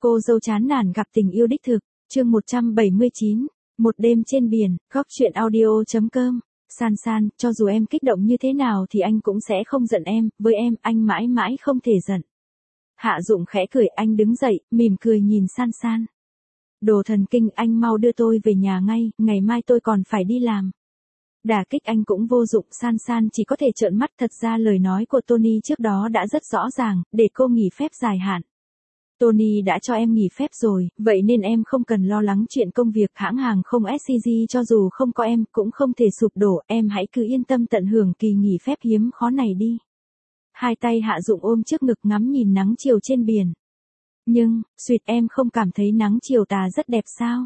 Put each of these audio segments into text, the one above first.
Cô dâu chán nản gặp tình yêu đích thực, chương 179, một đêm trên biển, góc chuyện audio.com. San San, cho dù em kích động như thế nào thì anh cũng sẽ không giận em, với em, anh mãi mãi không thể giận. Hạ Dụng khẽ cười, anh đứng dậy, mỉm cười nhìn San San. Đồ thần kinh, anh mau đưa tôi về nhà ngay, ngày mai tôi còn phải đi làm. Đả kích anh cũng vô dụng, San San chỉ có thể trợn mắt, thật ra lời nói của Tony trước đó đã rất rõ ràng, để cô nghỉ phép dài hạn. Tony đã cho em nghỉ phép rồi, vậy nên em không cần lo lắng chuyện công việc, hãng hàng không SCG cho dù không có em cũng không thể sụp đổ, em hãy cứ yên tâm tận hưởng kỳ nghỉ phép hiếm khó này đi. Hai tay Hạ Dụng ôm trước ngực ngắm nhìn nắng chiều trên biển. Nhưng, em không cảm thấy nắng chiều tà rất đẹp sao?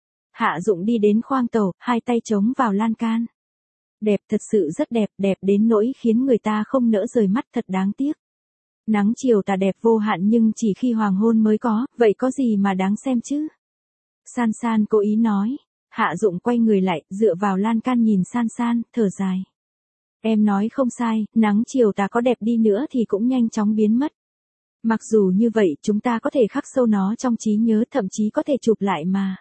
Hạ Dụng đi đến khoang tàu, hai tay chống vào lan can. Đẹp, thật sự rất đẹp, đẹp đến nỗi khiến người ta không nỡ rời mắt, thật đáng tiếc. Nắng chiều tà đẹp vô hạn nhưng chỉ khi hoàng hôn mới có, vậy có gì mà đáng xem chứ? San San cố ý nói. Hạ Dụng quay người lại, dựa vào lan can nhìn San San, thở dài. Em nói không sai, nắng chiều tà có đẹp đi nữa thì cũng nhanh chóng biến mất. Mặc dù như vậy chúng ta có thể khắc sâu nó trong trí nhớ, thậm chí có thể chụp lại mà.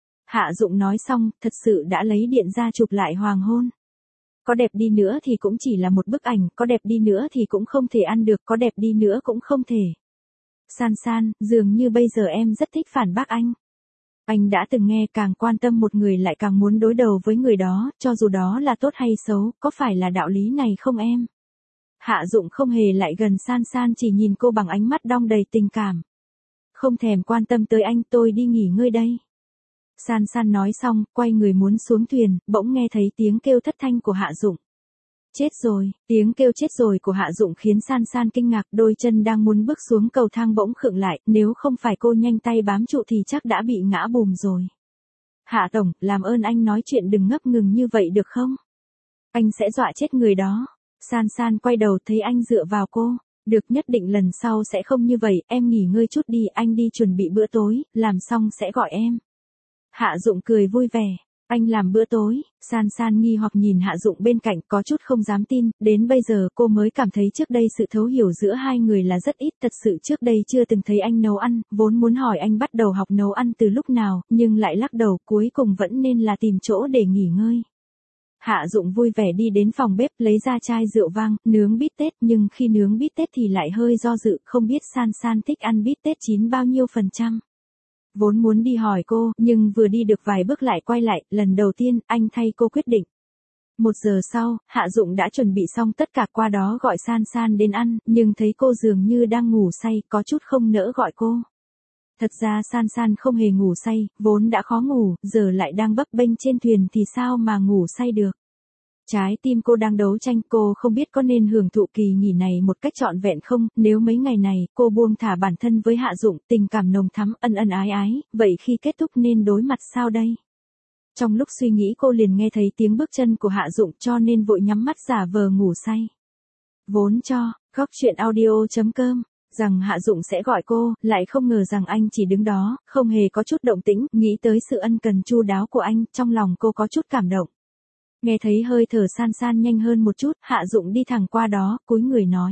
Hạ Dụng nói xong, thật sự đã lấy điện ra chụp lại hoàng hôn. Có đẹp đi nữa thì cũng chỉ là một bức ảnh, có đẹp đi nữa thì cũng không thể ăn được, có đẹp đi nữa cũng không thể. San San, dường như bây giờ em rất thích phản bác anh. Anh đã từng nghe càng quan tâm một người lại càng muốn đối đầu với người đó, cho dù đó là tốt hay xấu, có phải là đạo lý này không em? Hạ Dụng không hề lại gần San San, chỉ nhìn cô bằng ánh mắt đong đầy tình cảm. Không thèm quan tâm tới anh, tôi đi nghỉ ngơi đây. San San nói xong, quay người muốn xuống thuyền, bỗng nghe thấy tiếng kêu thất thanh của Hạ Dụng. Chết rồi, tiếng kêu chết rồi của Hạ Dụng khiến San San kinh ngạc, đôi chân đang muốn bước xuống cầu thang bỗng khựng lại, nếu không phải cô nhanh tay bám trụ thì chắc đã bị ngã bùm rồi. Hạ Tổng, làm ơn anh nói chuyện đừng ngấp ngừng như vậy được không? Anh sẽ dọa chết người đó. San San quay đầu thấy anh dựa vào cô. Được, nhất định lần sau sẽ không như vậy, em nghỉ ngơi chút đi, anh đi chuẩn bị bữa tối, làm xong sẽ gọi em. Hạ Dụng cười vui vẻ. Anh làm bữa tối, San San nghi hoặc nhìn Hạ Dụng bên cạnh, có chút không dám tin, đến bây giờ cô mới cảm thấy trước đây sự thấu hiểu giữa hai người là rất ít, thật sự trước đây chưa từng thấy anh nấu ăn, vốn muốn hỏi anh bắt đầu học nấu ăn từ lúc nào, nhưng lại lắc đầu, cuối cùng vẫn nên là tìm chỗ để nghỉ ngơi. Hạ Dụng vui vẻ đi đến phòng bếp, lấy ra chai rượu vang, nướng bít tết, nhưng khi nướng bít tết thì lại hơi do dự, không biết San San thích ăn bít tết chín bao nhiêu %. Vốn muốn đi hỏi cô, nhưng vừa đi được vài bước lại quay lại, lần đầu tiên, anh thay cô quyết định. 1 giờ sau, Hạ Dụng đã chuẩn bị xong tất cả, qua đó gọi San San đến ăn, nhưng thấy cô dường như đang ngủ say, có chút không nỡ gọi cô. Thật ra San San không hề ngủ say, vốn đã khó ngủ, giờ lại đang bấp bênh trên thuyền thì sao mà ngủ say được. Trái tim cô đang đấu tranh, cô không biết có nên hưởng thụ kỳ nghỉ này một cách trọn vẹn không, nếu mấy ngày này, cô buông thả bản thân với Hạ Dụng, tình cảm nồng thắm, ân ân ái ái, vậy khi kết thúc nên đối mặt sao đây? Trong lúc suy nghĩ cô liền nghe thấy tiếng bước chân của Hạ Dụng, cho nên vội nhắm mắt giả vờ ngủ say. Vốn cho, góc chuyện audio.com, rằng Hạ Dụng sẽ gọi cô, lại không ngờ rằng anh chỉ đứng đó, không hề có chút động tĩnh, nghĩ tới sự ân cần chu đáo của anh, trong lòng cô có chút cảm động. Nghe thấy hơi thở San San nhanh hơn một chút, Hạ Dụng đi thẳng qua đó, cúi người nói.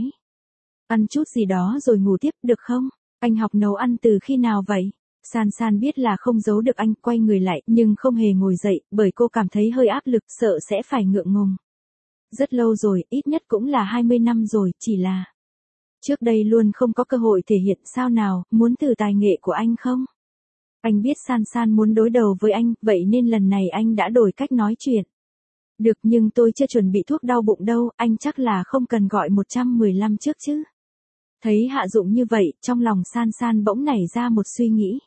Ăn chút gì đó rồi ngủ tiếp, được không? Anh học nấu ăn từ khi nào vậy? San San biết là không giấu được anh, quay người lại, nhưng không hề ngồi dậy, bởi cô cảm thấy hơi áp lực, sợ sẽ phải ngượng ngùng. Rất lâu rồi, ít nhất cũng là 20 năm rồi, chỉ là... Trước đây luôn không có cơ hội thể hiện, sao nào, muốn thử tài nghệ của anh không? Anh biết San San muốn đối đầu với anh, vậy nên lần này anh đã đổi cách nói chuyện. Được, nhưng tôi chưa chuẩn bị thuốc đau bụng đâu, anh chắc là không cần gọi 115 trước chứ. Thấy Hạ Dụng như vậy, trong lòng San San bỗng nảy ra một suy nghĩ.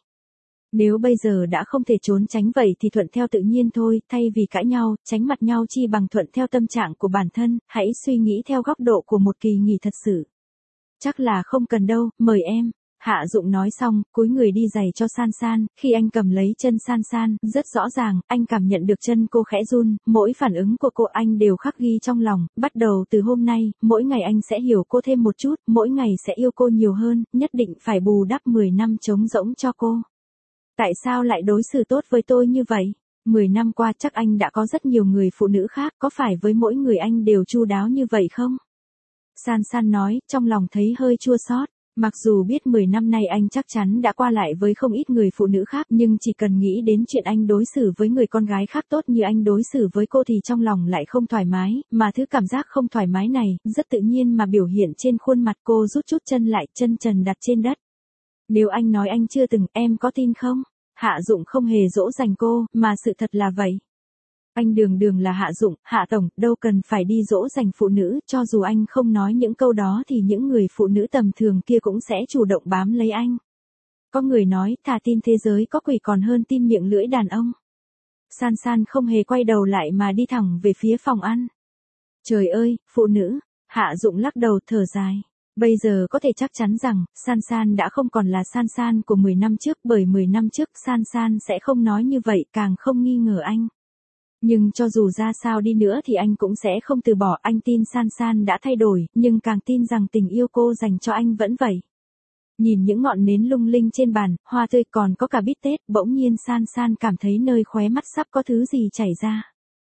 Nếu bây giờ đã không thể trốn tránh vậy thì thuận theo tự nhiên thôi, thay vì cãi nhau, tránh mặt nhau chi bằng thuận theo tâm trạng của bản thân, hãy suy nghĩ theo góc độ của một kỳ nghỉ thật sự. Chắc là không cần đâu, mời em. Hạ Dụng nói xong, cúi người đi giày cho San San, khi anh cầm lấy chân San San, rất rõ ràng, anh cảm nhận được chân cô khẽ run, mỗi phản ứng của cô anh đều khắc ghi trong lòng, bắt đầu từ hôm nay, mỗi ngày anh sẽ hiểu cô thêm một chút, mỗi ngày sẽ yêu cô nhiều hơn, nhất định phải bù đắp 10 năm trống rỗng cho cô. Tại sao lại đối xử tốt với tôi như vậy? 10 năm qua chắc anh đã có rất nhiều người phụ nữ khác, có phải với mỗi người anh đều chu đáo như vậy không? San San nói, trong lòng thấy hơi chua xót. Mặc dù biết 10 năm nay anh chắc chắn đã qua lại với không ít người phụ nữ khác, nhưng chỉ cần nghĩ đến chuyện anh đối xử với người con gái khác tốt như anh đối xử với cô thì trong lòng lại không thoải mái, mà thứ cảm giác không thoải mái này, rất tự nhiên mà biểu hiện trên khuôn mặt. Cô rút chút chân lại, chân trần đặt trên đất. Nếu anh nói anh chưa từng, em có tin không? Hạ Dụng không hề dỗ dành cô, mà sự thật là vậy. Anh đường đường là Hạ Dụng, Hạ Tổng, đâu cần phải đi dỗ dành phụ nữ, cho dù anh không nói những câu đó thì những người phụ nữ tầm thường kia cũng sẽ chủ động bám lấy anh. Có người nói, thà tin thế giới có quỷ còn hơn tin miệng lưỡi đàn ông. San San không hề quay đầu lại mà đi thẳng về phía phòng ăn. Trời ơi, phụ nữ, Hạ Dụng lắc đầu thở dài. Bây giờ có thể chắc chắn rằng, San San đã không còn là San San của 10 năm trước, bởi 10 năm trước San San sẽ không nói như vậy, càng không nghi ngờ anh. Nhưng cho dù ra sao đi nữa thì anh cũng sẽ không từ bỏ. Anh tin San San đã thay đổi, nhưng càng tin rằng tình yêu cô dành cho anh vẫn vậy. Nhìn những ngọn nến lung linh trên bàn, hoa tươi còn có cả bít tết, bỗng nhiên San San cảm thấy nơi khóe mắt sắp có thứ gì chảy ra.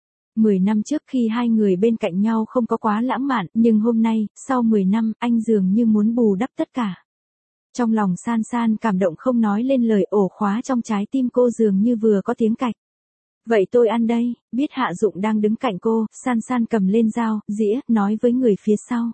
10 năm trước khi hai người bên cạnh nhau không có quá lãng mạn, nhưng hôm nay, sau 10 năm, anh dường như muốn bù đắp tất cả. Trong lòng San San cảm động không nói lên lời, ổ khóa trong trái tim cô dường như vừa có tiếng cạch. Vậy tôi ăn đây, biết Hạ Dụng đang đứng cạnh cô, San San cầm lên dao, dĩa, nói với người phía sau.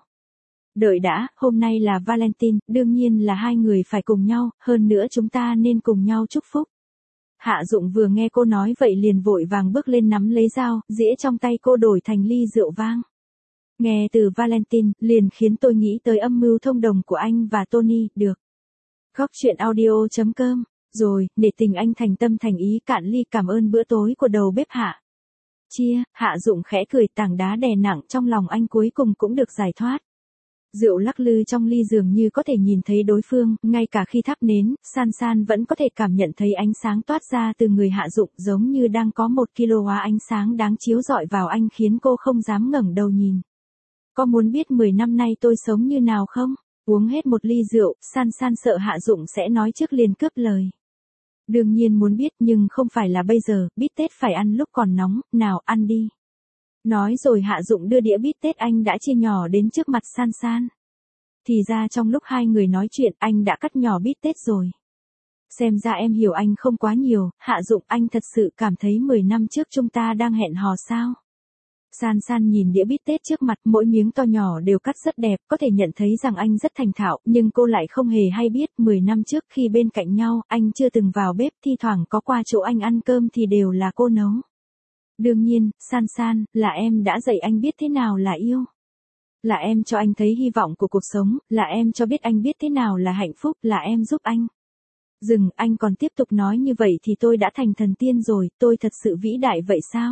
Đợi đã, hôm nay là Valentine, đương nhiên là hai người phải cùng nhau, hơn nữa chúng ta nên cùng nhau chúc phúc. Hạ Dụng vừa nghe cô nói vậy liền vội vàng bước lên nắm lấy dao, dĩa trong tay cô đổi thành ly rượu vang. Nghe từ Valentine, liền khiến tôi nghĩ tới âm mưu thông đồng của anh và Tony, được. Góc truyện audio.com. Rồi, để tình anh thành tâm thành ý cạn ly, cảm ơn bữa tối của đầu bếp Hạ. Chia, Hạ Dụng khẽ cười, tảng đá đè nặng trong lòng anh cuối cùng cũng được giải thoát. Rượu lắc lư trong ly dường như có thể nhìn thấy đối phương, ngay cả khi thắp nến, San San vẫn có thể cảm nhận thấy ánh sáng toát ra từ người Hạ Dụng, giống như đang có 1 kW ánh sáng đáng chiếu rọi vào anh khiến cô không dám ngẩng đầu nhìn. Có muốn biết 10 năm nay tôi sống như nào không? Uống hết một ly rượu, San San sợ Hạ Dụng sẽ nói trước liền cướp lời. Đương nhiên muốn biết, nhưng không phải là bây giờ, bít tết phải ăn lúc còn nóng, nào ăn đi. Nói rồi Hạ Dụng đưa đĩa bít tết anh đã chia nhỏ đến trước mặt San San. Thì ra trong lúc hai người nói chuyện anh đã cắt nhỏ bít tết rồi. Xem ra em hiểu anh không quá nhiều, Hạ Dụng, anh thật sự cảm thấy 10 năm trước chúng ta đang hẹn hò sao? San San nhìn đĩa bít tết trước mặt, mỗi miếng to nhỏ đều cắt rất đẹp, có thể nhận thấy rằng anh rất thành thạo, nhưng cô lại không hề hay biết, 10 năm trước khi bên cạnh nhau, anh chưa từng vào bếp, thi thoảng có qua chỗ anh ăn cơm thì đều là cô nấu. Đương nhiên, San San, là em đã dạy anh biết thế nào là yêu. Là em cho anh thấy hy vọng của cuộc sống, là em cho biết anh biết thế nào là hạnh phúc, là em giúp anh. Dừng, anh còn tiếp tục nói như vậy thì tôi đã thành thần tiên rồi, tôi thật sự vĩ đại vậy sao?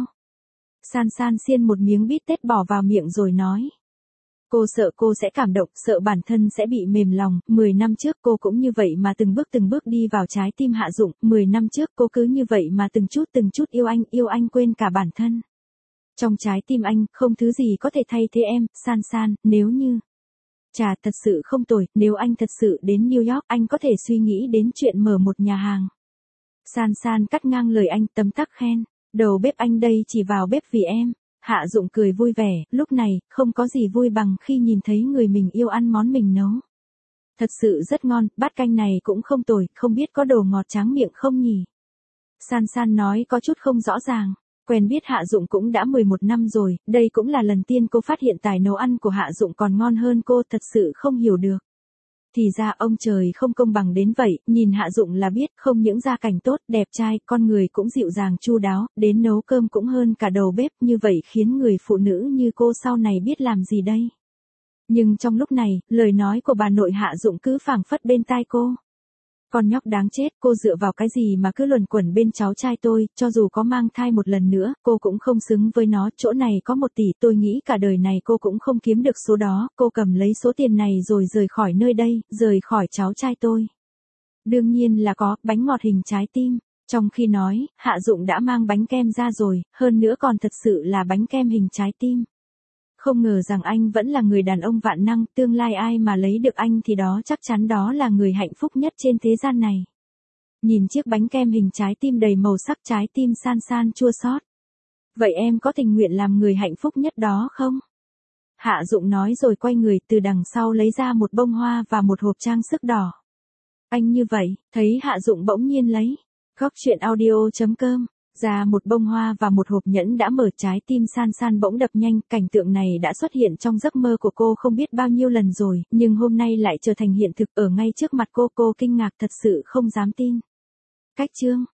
San San xiên một miếng bít tết bỏ vào miệng rồi nói. Cô sợ cô sẽ cảm động, sợ bản thân sẽ bị mềm lòng, 10 năm trước cô cũng như vậy mà từng bước đi vào trái tim Hạ Dụng, 10 năm trước cô cứ như vậy mà từng chút yêu anh quên cả bản thân. Trong trái tim anh, không thứ gì có thể thay thế em, San San, nếu như... Chà, thật sự không tồi, nếu anh thật sự đến New York, anh có thể suy nghĩ đến chuyện mở một nhà hàng. San San cắt ngang lời anh, tấm tắc khen. Đầu bếp anh đây chỉ vào bếp vì em. Hạ Dụng cười vui vẻ, lúc này, không có gì vui bằng khi nhìn thấy người mình yêu ăn món mình nấu. Thật sự rất ngon, bát canh này cũng không tồi, không biết có đồ ngọt tráng miệng không nhỉ? San San nói có chút không rõ ràng. Quen biết Hạ Dụng cũng đã 11 năm rồi, đây cũng là lần tiên cô phát hiện tài nấu ăn của Hạ Dụng còn ngon hơn cô, thật sự không hiểu được. Thì ra ông trời không công bằng đến vậy, nhìn Hạ Dụng là biết, không những gia cảnh tốt, đẹp trai, con người cũng dịu dàng chu đáo, đến nấu cơm cũng hơn cả đầu bếp, như vậy khiến người phụ nữ như cô sau này biết làm gì đây. Nhưng trong lúc này, lời nói của bà nội Hạ Dụng cứ phảng phất bên tai cô. Con nhóc đáng chết, cô dựa vào cái gì mà cứ luẩn quẩn bên cháu trai tôi, cho dù có mang thai một lần nữa, cô cũng không xứng với nó, chỗ này có 1 tỷ, tôi nghĩ cả đời này cô cũng không kiếm được số đó, cô cầm lấy số tiền này rồi rời khỏi nơi đây, rời khỏi cháu trai tôi. Đương nhiên là có, bánh ngọt hình trái tim. Trong khi nói, Hạ Dụng đã mang bánh kem ra rồi, hơn nữa còn thật sự là bánh kem hình trái tim. Không ngờ rằng anh vẫn là người đàn ông vạn năng, tương lai ai mà lấy được anh thì đó chắc chắn đó là người hạnh phúc nhất trên thế gian này. Nhìn chiếc bánh kem hình trái tim đầy màu sắc, trái tim San San chua xót. Vậy em có tình nguyện làm người hạnh phúc nhất đó không? Hạ Dụng nói rồi quay người từ đằng sau lấy ra một bông hoa và một hộp trang sức đỏ. Anh như vậy, thấy Hạ Dụng bỗng nhiên lấy. Góc chuyện audio.com ra một bông hoa và một hộp nhẫn đã mở trái tim San San bỗng đập nhanh, cảnh tượng này đã xuất hiện trong giấc mơ của cô không biết bao nhiêu lần rồi, nhưng hôm nay lại trở thành hiện thực ở ngay trước mặt cô kinh ngạc thật sự không dám tin. Cách chương